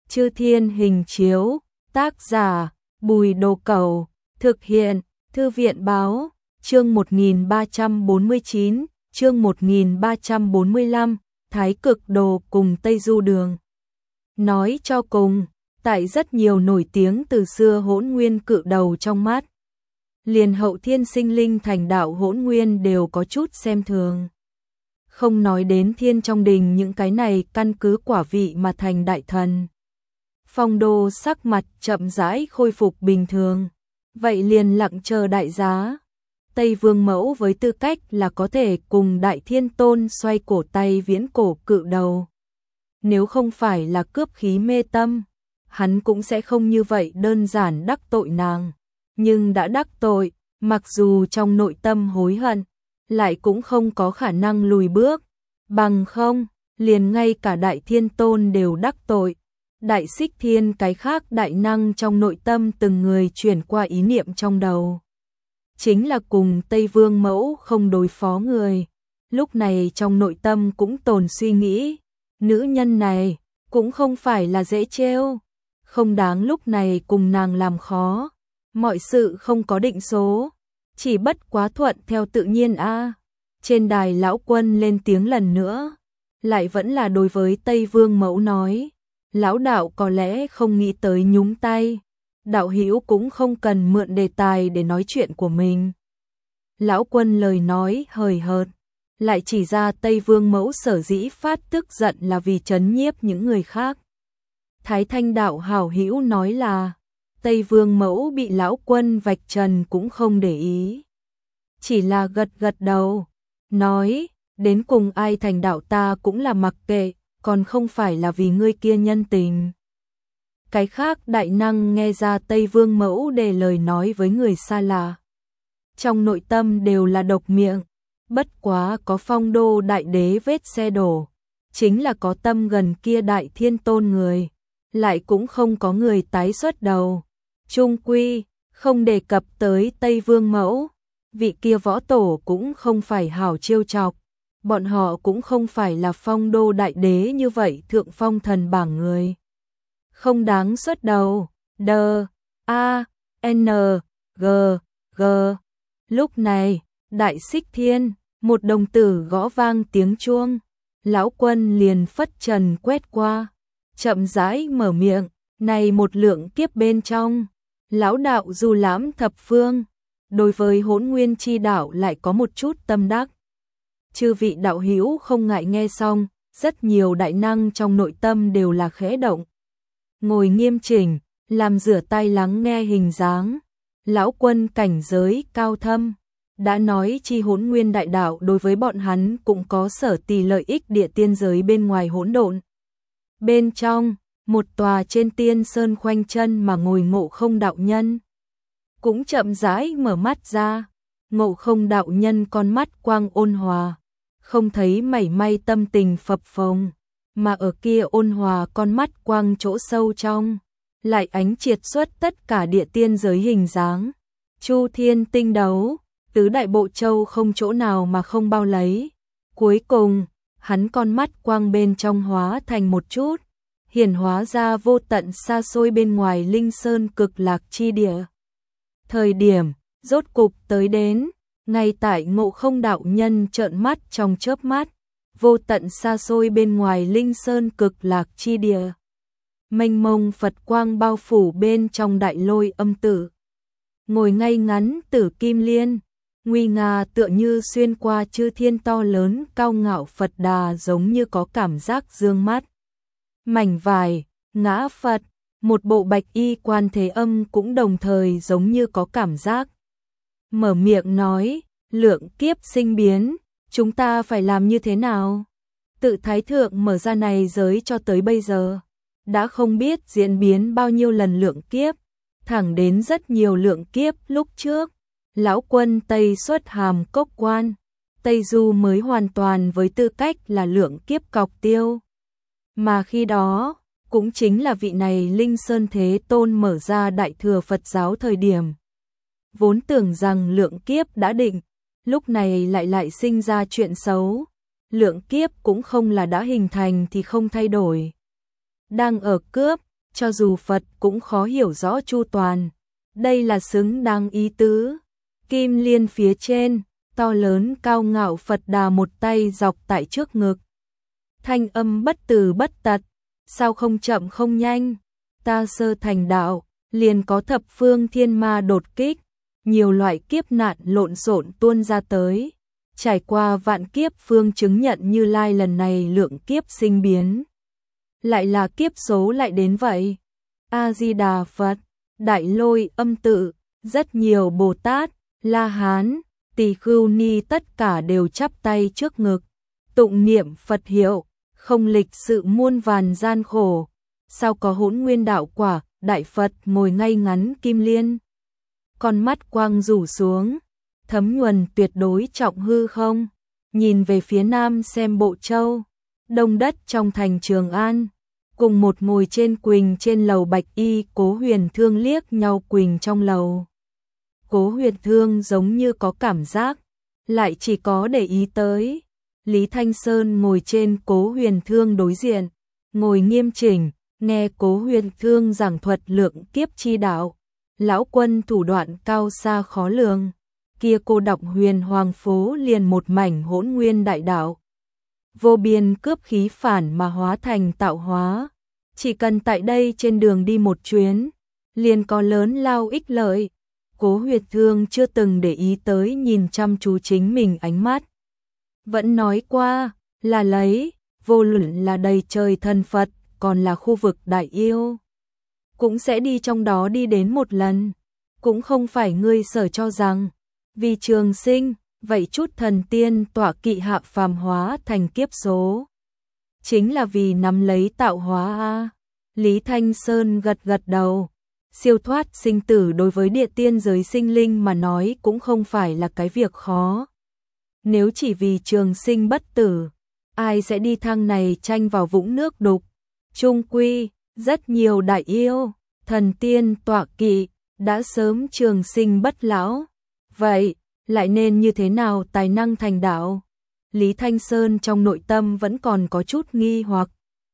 Chư Thiên Hình Chiếu, tác giả Bùi Đồ Cẩu, thực hiện Thư viện Báo, chương 1349, chương 1345, Thái Cực Đồ cùng Tây Du Đường. Nói cho cùng, tại rất nhiều nổi tiếng từ xưa hỗn nguyên cự đầu trong mắt, liền hậu thiên sinh linh thành đạo hỗn nguyên đều có chút xem thường. Không nói đến thiên trong đình những cái này căn cứ quả vị mà thành đại thần. Phong Đô sắc mặt chậm rãi khôi phục bình thường, vậy liền lặng chờ đại giá. Tây Vương Mẫu với tư cách là có thể cùng Đại Thiên Tôn xoay cổ tay viễn cổ cự đầu. Nếu không phải là cướp khí mê tâm, hắn cũng sẽ không như vậy đơn giản đắc tội nàng. Nhưng đã đắc tội, mặc dù trong nội tâm hối hận, lại cũng không có khả năng lùi bước. Bằng không, liền ngay cả Đại Thiên Tôn đều đắc tội. Đại Xích Thiên cái khác đại năng trong nội tâm từng người chuyển qua ý niệm trong đầu. Chính là cùng Tây Vương Mẫu không đối phó người. Lúc này trong nội tâm cũng tồn suy nghĩ, nữ nhân này cũng không phải là dễ trêu, không đáng lúc này cùng nàng làm khó. Mọi sự không có định số, chỉ bất quá thuận theo tự nhiên a. Trên đài lão quân lên tiếng lần nữa, lại vẫn là đối với Tây Vương Mẫu nói, lão đạo có lẽ không nghĩ tới nhúng tay, đạo hữu cũng không cần mượn đề tài để nói chuyện của mình. Lão quân lời nói hời hợt, lại chỉ ra Tây Vương Mẫu sở dĩ phát tức giận là vì trấn nhiếp những người khác. Thái Thanh đạo hảo hữu nói là Tây Vương Mẫu bị lão quân vạch trần cũng không để ý, chỉ là gật gật đầu, nói, đến cùng ai thành đạo ta cũng là mặc kệ, còn không phải là vì ngươi kia nhân tình. Cái khác đại năng nghe ra Tây Vương Mẫu đề lời nói với người xa lạ, trong nội tâm đều là độc miệng, bất quá có Phong Đô đại đế vết xe đổ, chính là có tâm gần kia Đại Thiên Tôn người, lại cũng không có người tái xuất đầu. Trung quy, không đề cập tới Tây Vương Mẫu, vị kia võ tổ cũng không phải hảo trêu chọc, bọn họ cũng không phải là Phong Đô đại đế như vậy thượng phong thần bảng người. Không đáng xuất đầu, đờ, a, n, g, g. Lúc này, Đại Xích Thiên, một đồng tử gõ vang tiếng chuông, lão quân liền phất trần quét qua, chậm rãi mở miệng, này một lượng kiếp bên trong, lão đạo du lãm thập phương, đối với hỗn nguyên chi đạo lại có một chút tâm đắc. Chư vị đạo hữu không ngại nghe xong, rất nhiều đại năng trong nội tâm đều là khẽ động. Ngồi nghiêm chỉnh, làm rửa tay lắng nghe hình dáng. Lão quân cảnh giới cao thâm, đã nói chi hỗn nguyên đại đạo đối với bọn hắn cũng có sở tì lợi ích địa tiên giới bên ngoài hỗn độn. Bên trong, một tòa trên tiên sơn khoanh chân mà ngồi Ngộ Không đạo nhân. Cũng chậm rãi mở mắt ra, Ngộ Không đạo nhân con mắt quang ôn hòa, không thấy mảy may tâm tình phập phồng, mà ở kia ôn hòa con mắt quang chỗ sâu trong, lại ánh triệt xuất tất cả địa tiên giới hình dáng. Chu thiên tinh đấu, tứ đại bộ châu không chỗ nào mà không bao lấy. Cuối cùng, hắn con mắt quang bên trong hóa thành một chút, hiển hóa ra vô tận xa xôi bên ngoài linh sơn cực lạc chi địa. Thời điểm, rốt cục tới đến, ngay tại Ngộ Không đạo nhân trợn mắt trong chớp mắt, vô tận xa xôi bên ngoài linh sơn cực lạc chi địa. Mênh mông Phật quang bao phủ bên trong đại lôi âm tử. Ngồi ngay ngắn Tử Kim Liên, nguy nga tựa như xuyên qua chư thiên to lớn cao ngạo Phật Đà giống như có cảm giác dương mắt. Mảnh vải, ngã Phật, một bộ bạch y Quan Thế Âm cũng đồng thời giống như có cảm giác. Mở miệng nói, lượng kiếp sinh biến, chúng ta phải làm như thế nào? Tự Thái Thượng mở ra này giới cho tới bây giờ, đã không biết diễn biến bao nhiêu lần lượng kiếp, thẳng đến rất nhiều lượng kiếp lúc trước. Lão quân Tây xuất Hàm Cốc Quan, Tây Du mới hoàn toàn với tư cách là lượng kiếp cọc tiêu. Mà khi đó, cũng chính là vị này Linh Sơn Thế Tôn mở ra Đại Thừa Phật giáo thời điểm. Vốn tưởng rằng lượng kiếp đã định, lúc này lại sinh ra chuyện xấu. Lượng kiếp cũng không là đã hình thành thì không thay đổi. Đang ở cướp, cho dù Phật cũng khó hiểu rõ chu toàn. Đây là xứng đáng ý tứ. Kim liên phía trên, to lớn cao ngạo Phật Đà một tay dọc tại trước ngực. Thanh âm bất từ bất tật, sao không chậm không nhanh, ta sơ thành đạo, liền có thập phương thiên ma đột kích, nhiều loại kiếp nạn lộn xộn tuôn ra tới. Trải qua vạn kiếp phương chứng nhận Như Lai lần này lượng kiếp sinh biến. Lại là kiếp số lại đến vậy. A-di-đà Phật, Đại Lôi Âm Tự, rất nhiều Bồ Tát, La Hán, Tỳ Khưu Ni tất cả đều chắp tay trước ngực, tụng niệm Phật hiệu, không lịch sự muôn vàn gian khổ. Sao có Hỗn Nguyên đạo quả, Đại Phật ngồi ngay ngắn kim liên. Con mắt quang rủ xuống, thấm nhuần tuyệt đối trọng hư không, nhìn về phía nam xem Bộ Châu, đông đất trong thành Trường An, cùng một ngồi trên quỳnh trên lầu bạch y Cố Huyền Thương liếc nhau quỳnh trong lầu. Cố Huyền Thương giống như có cảm giác, lại chỉ có để ý tới. Lý Thanh Sơn ngồi trên Cố Huyền Thương đối diện, ngồi nghiêm chỉnh, nghe Cố Huyền Thương giảng thuật lượng kiếp chi đạo. Lão quân thủ đoạn cao xa khó lường, kia cô đọc Huyền Hoàng phố liền một mảnh hỗn nguyên đại đạo. Vô biên cướp khí phản mà hóa thành tạo hóa, chỉ cần tại đây trên đường đi một chuyến, liền có lớn lao ích lợi. Cố Huyền Thương chưa từng để ý tới nhìn chăm chú chính mình ánh mắt. Vẫn nói qua, là lấy, vô luận là đầy trời thần Phật, còn là khu vực đại yêu. Cũng sẽ đi trong đó đi đến một lần, cũng không phải ngươi sở cho rằng, vì trường sinh, vậy chút thần tiên tọa kỵ hạ phàm hóa thành kiếp số. Chính là vì nắm lấy tạo hóa a. Lý Thanh Sơn gật gật đầu, siêu thoát sinh tử đối với địa tiên giới sinh linh mà nói cũng không phải là cái việc khó. Nếu chỉ vì trường sinh bất tử, ai sẽ đi thang này tranh vào vũng nước đục. Chung quy, rất nhiều đại yêu, thần tiên tọa kỵ, đã sớm trường sinh bất lão. Vậy, lại nên như thế nào tài năng thành đạo? Lý Thanh Sơn trong nội tâm vẫn còn có chút nghi hoặc.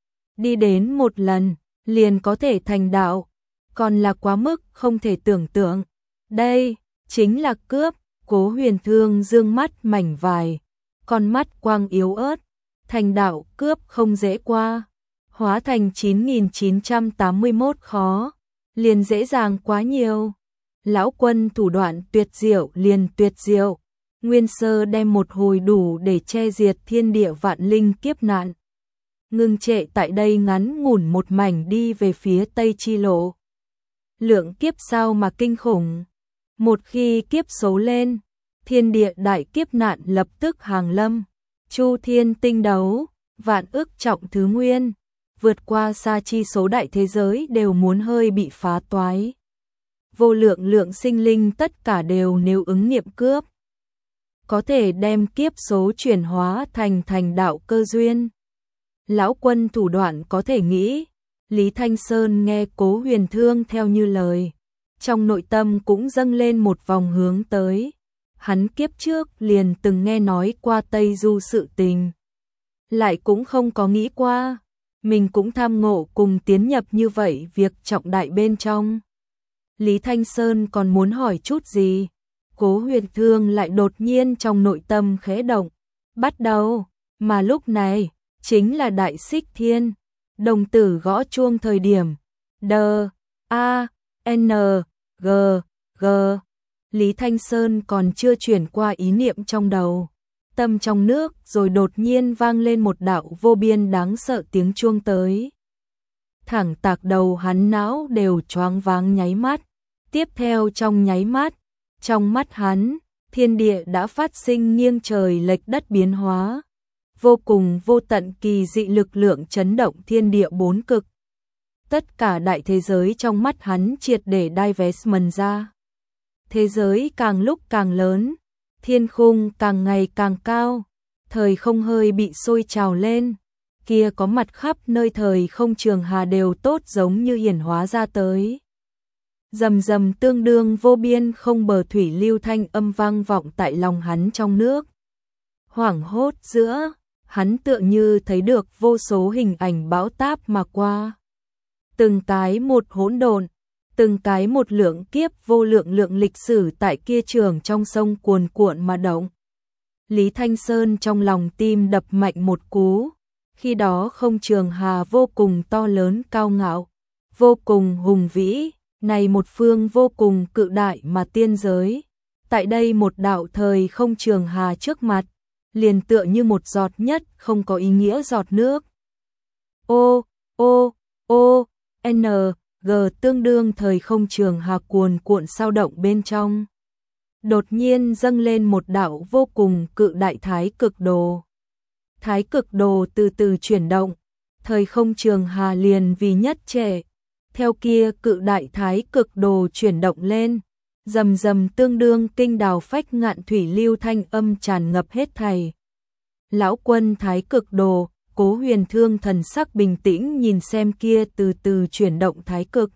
Đi đến một lần, liền có thể thành đạo, còn là quá mức không thể tưởng tượng. Đây, chính là cướp. Cố Huyền Thương dương mắt mảnh vài, con mắt quang yếu ớt, thành đạo cướp không dễ qua, hóa thành 9981 khó, liền dễ dàng quá nhiều. Lão quân thủ đoạn tuyệt diệu liền tuyệt diệu, nguyên sơ đem một hồi đủ để che diệt thiên địa vạn linh kiếp nạn. Ngưng trệ tại đây ngắn ngủn một mảnh đi về phía Tây Chi Lộ. Lượng kiếp sao mà kinh khủng. Một khi kiếp số lên, thiên địa đại kiếp nạn lập tức hàng lâm, chu thiên tinh đấu, vạn ức trọng thứ nguyên, vượt qua xa chi số đại thế giới đều muốn hơi bị phá toái. Vô lượng lượng sinh linh tất cả đều nếu ứng nghiệm cướp, có thể đem kiếp số chuyển hóa thành đạo cơ duyên. Lão quân thủ đoạn có thể nghĩ, Lý Thanh Sơn nghe Cố Huyền Thương theo như lời, trong nội tâm cũng dâng lên một vòng hướng tới. Hắn kiếp trước liền từng nghe nói qua Tây Du sự tình, lại cũng không có nghĩ qua, mình cũng tham ngộ cùng tiến nhập như vậy việc trọng đại bên trong. Lý Thanh Sơn còn muốn hỏi chút gì, Cố Huyền Thương lại đột nhiên trong nội tâm khẽ động, bắt đầu, mà lúc này, chính là Đại Xích Thiên, đồng tử gõ chuông thời điểm, D-A-N-G-G. Lý Thanh Sơn còn chưa chuyển qua ý niệm trong đầu, tâm trong nước rồi đột nhiên vang lên một đạo vô biên đáng sợ tiếng chuông tới. Thẳng tạc đầu hắn não đều choáng váng nháy mắt, tiếp theo trong nháy mắt, trong mắt hắn, thiên địa đã phát sinh nghiêng trời lệch đất biến hóa, vô cùng vô tận kỳ dị lực lượng chấn động thiên địa bốn cực. Tất cả đại thế giới trong mắt hắn triệt để divestment ra. Thế giới càng lúc càng lớn, thiên khung càng ngày càng cao, thời không hơi bị sôi trào lên, kia có mặt khắp nơi thời không trường hà đều tốt giống như hiển hóa ra tới. Rầm rầm tương đương vô biên không bờ thủy lưu thanh âm vang vọng tại lòng hắn trong nước. Hoảng hốt giữa, hắn tựa như thấy được vô số hình ảnh bão táp mà qua. từng cái một hỗn độn, từng cái một lượng kiếp vô lượng lượng lịch sử tại kia trường trong sông cuồn cuộn mà động. Lý Thanh Sơn trong lòng tim đập mạnh một cú, khi đó không trường hà vô cùng to lớn cao ngạo, vô cùng hùng vĩ, này một phương vô cùng cự đại mà tiên giới. Tại đây một đạo thời không trường hà trước mặt, liền tựa như một giọt nhất không có ý nghĩa giọt nước. O, O, O, N, G tương đương thời không trường hà cuồn cuộn sao động bên trong. Đột nhiên dâng lên một đạo vô cùng cự đại thái cực đồ. Thái cực đồ từ từ chuyển động, thời không trường hà liền vì nhất trệ. Theo kia cự đại thái cực đồ chuyển động lên, rầm rầm tương đương kinh đào phách ngạn thủy lưu thanh âm tràn ngập hết thảy. Lão quân thái cực đồ, Cố Huyền Thương thần sắc bình tĩnh nhìn xem kia từ từ chuyển động thái cực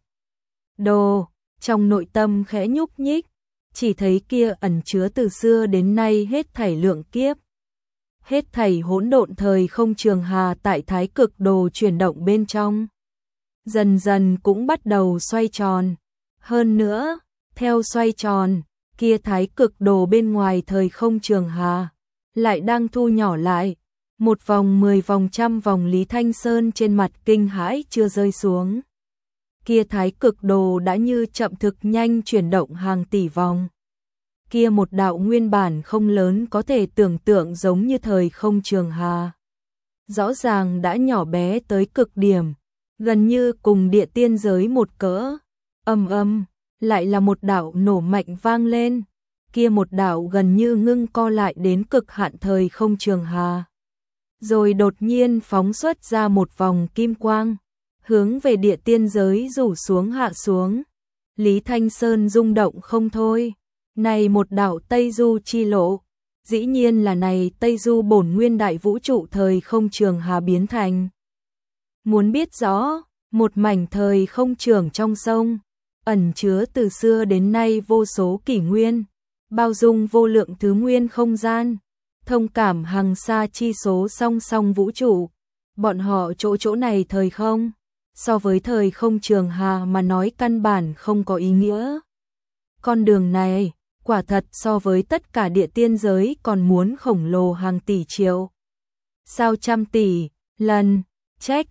đồ, trong nội tâm khẽ nhúc nhích, chỉ thấy kia ẩn chứa từ xưa đến nay hết thảy lượng kiếp. Hết thảy hỗn độn thời không trường hà tại thái cực đồ chuyển động bên trong. Dần dần cũng bắt đầu xoay tròn. Hơn nữa, theo xoay tròn, kia thái cực đồ bên ngoài thời không trường hà lại đang thu nhỏ lại. Một vòng 10 vòng trăm vòng Lý Thanh Sơn trên mặt kinh hãi chưa rơi xuống. Kia thái cực đồ đã như chậm thực nhanh chuyển động hàng tỷ vòng. Kia một đạo nguyên bản không lớn có thể tưởng tượng giống như thời không trường hà. Rõ ràng đã nhỏ bé tới cực điểm, gần như cùng địa tiên giới một cỡ. Ầm ầm, lại là một đạo nổ mạnh vang lên. Kia một đạo gần như ngưng co lại đến cực hạn thời không trường hà. Rồi đột nhiên phóng xuất ra một vòng kim quang, hướng về địa tiên giới rủ xuống hạ xuống. Lý Thanh Sơn rung động không thôi. Này một đạo Tây Du chi lộ, dĩ nhiên là này Tây Du bổn nguyên đại vũ trụ thời không trường hà biến thành. Muốn biết rõ, một mảnh thời không trường trong sông, ẩn chứa từ xưa đến nay vô số kỷ nguyên, bao dung vô lượng thứ nguyên không gian, thông cảm hàng xa chi số song song vũ trụ. Bọn họ chỗ này thời không, so với thời không trường hà mà nói căn bản không có ý nghĩa. Con đường này, quả thật so với tất cả địa tiên giới còn muốn khổng lồ hàng tỷ triệu. Sao trăm tỷ, lần, trách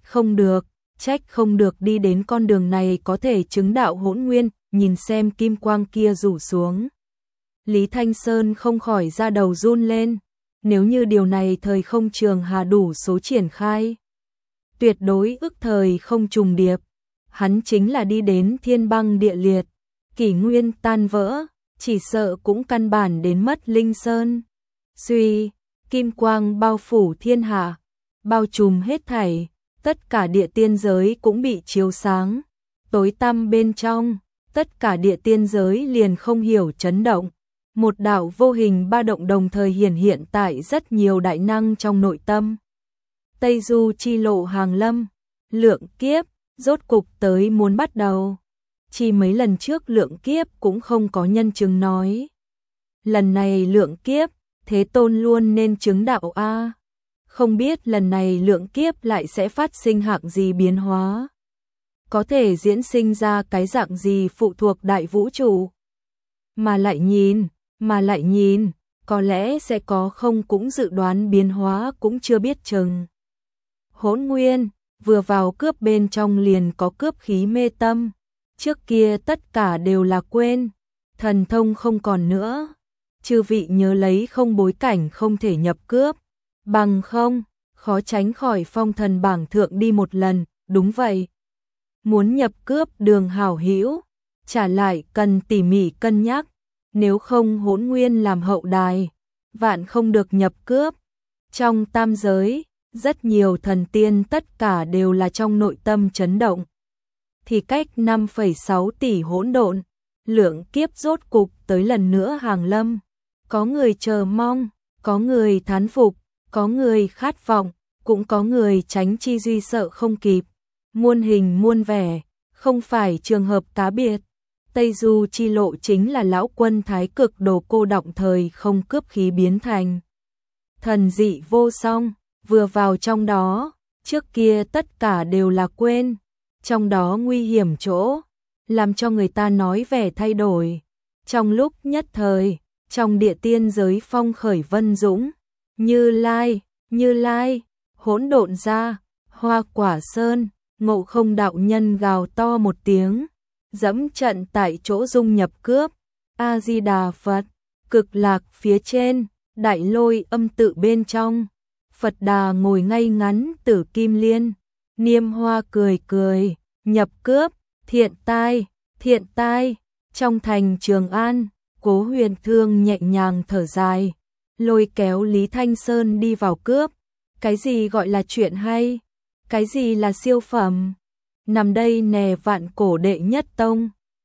không được đi đến con đường này có thể chứng đạo hỗn nguyên, nhìn xem kim quang kia rủ xuống. Lý Thanh Sơn không khỏi ra đầu run lên, nếu như điều này thời không trường hà đủ số triển khai. Tuyệt đối ức thời không trùng điệp, hắn chính là đi đến thiên băng địa liệt, kỷ nguyên tan vỡ, chỉ sợ cũng căn bản đến mất linh sơn. Suy, kim quang bao phủ thiên hạ, bao trùm hết thảy, tất cả địa tiên giới cũng bị chiếu sáng. Tối tăm bên trong, tất cả địa tiên giới liền không hiểu chấn động. Một đạo vô hình ba động đồng thời hiện tại rất nhiều đại năng trong nội tâm. Tây Du chi lộ hàng lâm, lượng kiếp, rốt cục tới muốn bắt đầu. Chỉ mấy lần trước lượng kiếp cũng không có nhân chứng nói. Lần này lượng kiếp, Thế Tôn luôn nên chứng đạo a. Không biết lần này lượng kiếp lại sẽ phát sinh hạng gì biến hóa. Có thể diễn sinh ra cái dạng gì phụ thuộc đại vũ trụ. Mà lại nhìn, có lẽ sẽ có không cũng dự đoán biến hóa cũng chưa biết chừng. Hỗn nguyên, vừa vào cướp bên trong liền có cướp khí mê tâm. Trước kia tất cả đều là quên, thần thông không còn nữa. Chư vị nhớ lấy không bối cảnh không thể nhập cướp. Bằng không, khó tránh khỏi phong thần bảng thượng đi một lần, đúng vậy. Muốn nhập cướp đường hảo hữu, trả lại cần tỉ mỉ cân nhắc. Nếu không hỗn nguyên làm hậu đài, vạn không được nhập cướp. Trong tam giới, rất nhiều thần tiên tất cả đều là trong nội tâm chấn động. Thì cách 5,6 tỷ hỗn độn, lượng kiếp rốt cục tới lần nữa hàng lâm. Có người chờ mong, có người thán phục, có người khát vọng, cũng có người tránh chi duy sợ không kịp. Muôn hình muôn vẻ, không phải trường hợp cá biệt. Tây Du chi lộ chính là lão quân thái cực đồ cô động thời không cướp khí biến thành. Thần dị vô song, vừa vào trong đó, trước kia tất cả đều là quên. trong đó nguy hiểm chỗ, làm cho người ta nói vẻ thay đổi. Trong lúc nhất thời, trong địa tiên giới phong khởi vân dũng, Như Lai, Hỗn Độn Gia, Hoa Quả Sơn, Ngộ Không đạo nhân gào to một tiếng, dẫm trận tại chỗ dung nhập cướp. A Di Đà Phật, Cực Lạc phía trên, Đại Lôi Âm tự bên trong, Phật Đà ngồi ngay ngắn Tử Kim Liên, Niêm Hoa cười cười, nhập cướp, thiện tai. Trong thành Trường An, Cố Huyền Thương nhẹ nhàng thở dài, lôi kéo Lý Thanh Sơn đi vào cướp. Cái gì gọi là chuyện hay? Cái gì là siêu phẩm? Nằm đây nè, vạn cổ đệ nhất tông.